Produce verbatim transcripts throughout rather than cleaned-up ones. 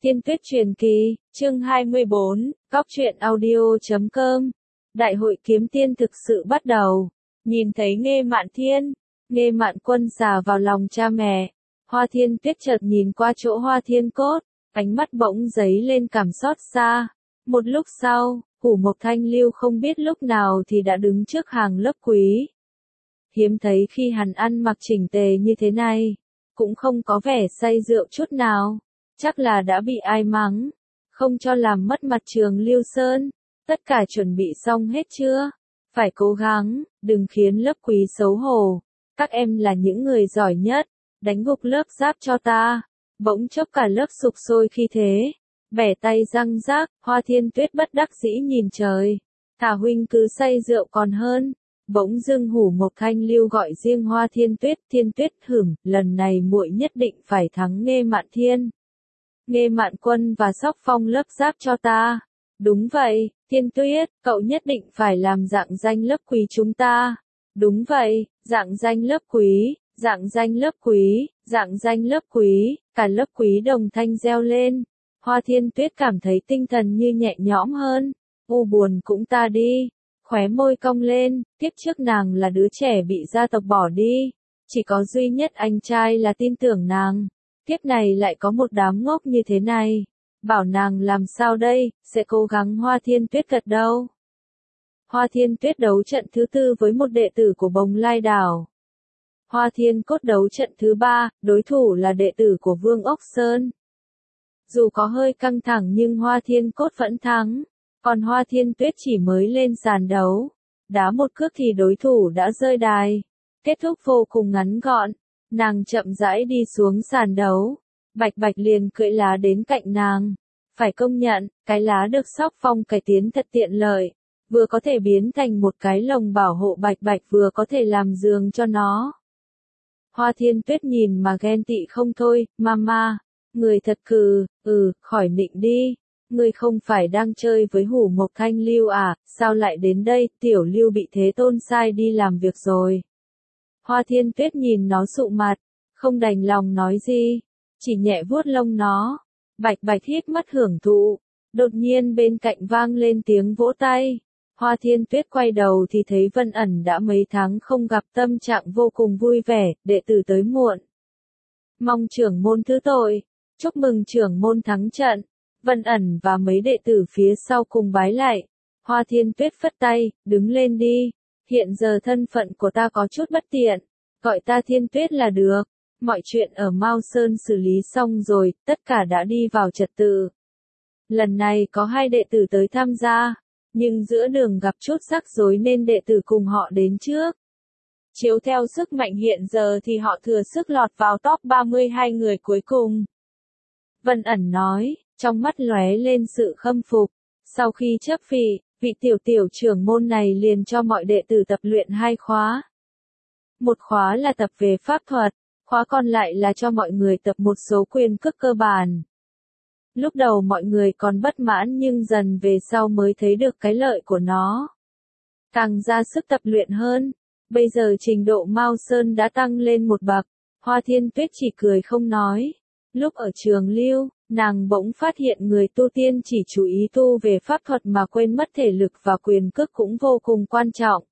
Thiên Tuyết truyền kỳ, chương hai mươi bốn, góc truyện audio chấm com. Đại hội kiếm tiên thực sự bắt đầu. Nhìn thấy Nghê Mạn Thiên, Nghê Mạn Quân xà vào lòng cha mẹ. Hoa Thiên Tuyết chợt nhìn qua chỗ Hoa Thiên Cốt, ánh mắt bỗng dấy lên cảm xót xa. Một lúc sau, Hủ Mộc Thanh Lưu không biết lúc nào thì đã đứng trước hàng lớp quý. Hiếm thấy khi hắn ăn mặc chỉnh tề như thế này, cũng không có vẻ say rượu chút nào. Chắc là đã bị ai mắng, không cho làm mất mặt Trường Lưu Sơn. Tất cả chuẩn bị xong hết chưa? Phải cố gắng, đừng khiến lớp quý xấu hổ. Các em là những người giỏi nhất, đánh gục lớp giáp cho ta. Bỗng chốc cả lớp sục sôi khi thế. Bẻ tay răng rác, Hoa Thiên Tuyết bất đắc dĩ nhìn trời. Thả huynh cứ say rượu còn hơn. Bỗng dưng Hủ Mộc Thanh Lưu gọi riêng Hoa Thiên Tuyết, Thiên Tuyết hửng, lần này muội nhất định phải thắng Nghê Mạn Thiên. Nghê Mạn Quân và Sóc Phong lớp giáp cho ta. Đúng vậy, Thiên Tuyết, cậu nhất định phải làm dạng danh lớp quý chúng ta. Đúng vậy, dạng danh lớp quý, dạng danh lớp quý, dạng danh lớp quý, cả lớp quý đồng thanh reo lên. Hoa Thiên Tuyết cảm thấy tinh thần như nhẹ nhõm hơn. U buồn cũng ta đi. Khóe môi cong lên, tiếp trước nàng là đứa trẻ bị gia tộc bỏ đi. Chỉ có duy nhất anh trai là tin tưởng nàng. Tiếp này lại có một đám ngốc như thế này. Bảo nàng làm sao đây, sẽ cố gắng. Hoa Thiên Tuyết gật đầu. Hoa Thiên Tuyết đấu trận thứ tư với một đệ tử của Bồng Lai Đảo. Hoa Thiên Cốt đấu trận thứ ba, đối thủ là đệ tử của Vương Ốc Sơn. Dù có hơi căng thẳng nhưng Hoa Thiên Cốt vẫn thắng. Còn Hoa Thiên Tuyết chỉ mới lên sàn đấu. Đá một cước thì đối thủ đã rơi đài. Kết thúc vô cùng ngắn gọn. Nàng chậm rãi đi xuống sàn đấu. Bạch Bạch liền cưỡi lá đến cạnh nàng. Phải công nhận, cái lá được Sóc Phong cải tiến thật tiện lợi. Vừa có thể biến thành một cái lồng bảo hộ Bạch Bạch, vừa có thể làm giường cho nó. Hoa Thiên Tuyết nhìn mà ghen tị không thôi. Mama, người thật cừ, ừ, khỏi nịnh đi. Ngươi không phải đang chơi với Hủ Mộc Thanh Lưu à, sao lại đến đây? Tiểu Lưu bị Thế Tôn sai đi làm việc rồi. Hoa Thiên Tuyết nhìn nó sụ mặt, không đành lòng nói gì, chỉ nhẹ vuốt lông nó. Bạch Bạch hít mắt hưởng thụ. Đột nhiên bên cạnh vang lên tiếng vỗ tay. Hoa Thiên Tuyết quay đầu thì thấy Vân Ẩn đã mấy tháng không gặp, tâm trạng vô cùng vui vẻ, đệ tử tới muộn. Mong trưởng môn thứ tội, chúc mừng trưởng môn thắng trận. Vân Ẩn và mấy đệ tử phía sau cùng bái lại. Hoa Thiên Tuyết phất tay, đứng lên đi. Hiện giờ thân phận của ta có chút bất tiện, gọi ta Thiên Tuyết là được. Mọi chuyện ở Mao Sơn xử lý xong rồi, tất cả đã đi vào trật tự. Lần này có hai đệ tử tới tham gia, nhưng giữa đường gặp chút rắc rối nên đệ tử cùng họ đến trước. Chiếu theo sức mạnh hiện giờ thì họ thừa sức lọt vào top ba mươi hai người cuối cùng. Vân Ẩn nói, trong mắt lóe lên sự khâm phục. Sau khi chấp vị, vị tiểu tiểu trưởng môn này liền cho mọi đệ tử tập luyện hai khóa. Một khóa là tập về pháp thuật, khóa còn lại là cho mọi người tập một số quyền cước cơ bản. Lúc đầu mọi người còn bất mãn nhưng dần về sau mới thấy được cái lợi của nó. Càng ra sức tập luyện hơn. Bây giờ trình độ Mao Sơn đã tăng lên một bậc. Hoa Thiên Tuyết chỉ cười không nói. Lúc ở Trường Lưu, nàng bỗng phát hiện người tu tiên chỉ chú ý tu về pháp thuật mà quên mất thể lực và quyền cước cũng vô cùng quan trọng.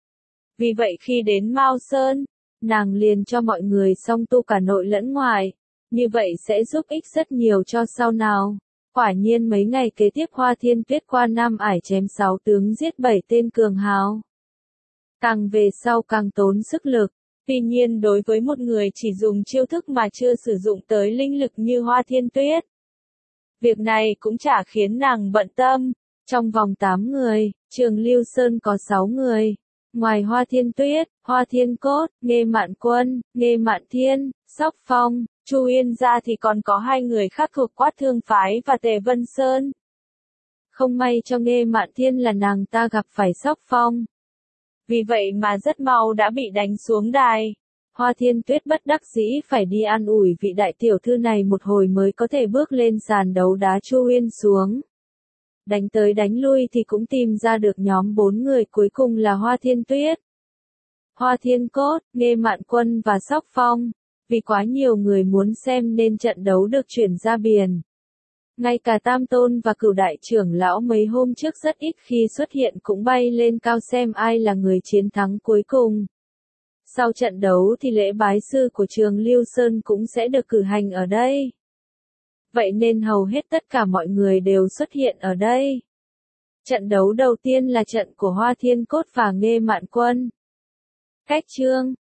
Vì vậy khi đến Mao Sơn, nàng liền cho mọi người song tu cả nội lẫn ngoài. Như vậy sẽ giúp ích rất nhiều cho sau nào. Quả nhiên mấy ngày kế tiếp Hoa Thiên Tuyết qua Nam Ải chém sáu tướng giết bảy tên cường hào. Càng về sau càng tốn sức lực. Tuy nhiên đối với một người chỉ dùng chiêu thức mà chưa sử dụng tới linh lực như Hoa Thiên Tuyết, việc này cũng chả khiến nàng bận tâm. Trong vòng tám người, Trường Lưu Sơn có sáu người. Ngoài Hoa Thiên Tuyết, Hoa Thiên Cốt, Nghê Mạn Quân, Nghê Mạn Thiên, Sóc Phong, Chu Yên ra thì còn có hai người khác thuộc Quát Thương Phái và Tề Vân Sơn. Không may cho Nghê Mạn Thiên là nàng ta gặp phải Sóc Phong. Vì vậy mà rất mau đã bị đánh xuống đài. Hoa Thiên Tuyết bất đắc dĩ phải đi an ủi vị đại tiểu thư này một hồi mới có thể bước lên sàn đấu đá Chu Yên xuống. Đánh tới đánh lui thì cũng tìm ra được nhóm bốn người cuối cùng là Hoa Thiên Tuyết, Hoa Thiên Cốt, Nghê Mạn Quân và Sóc Phong. Vì quá nhiều người muốn xem nên trận đấu được chuyển ra biển. Ngay cả Tam Tôn và Cửu Đại trưởng lão mấy hôm trước rất ít khi xuất hiện cũng bay lên cao xem ai là người chiến thắng cuối cùng. Sau trận đấu thì lễ bái sư của trường Lưu Sơn cũng sẽ được cử hành ở đây. Vậy nên hầu hết tất cả mọi người đều xuất hiện ở đây. Trận đấu đầu tiên là trận của Hoa Thiên Cốt và Nghê Mạn Quân. Cách chương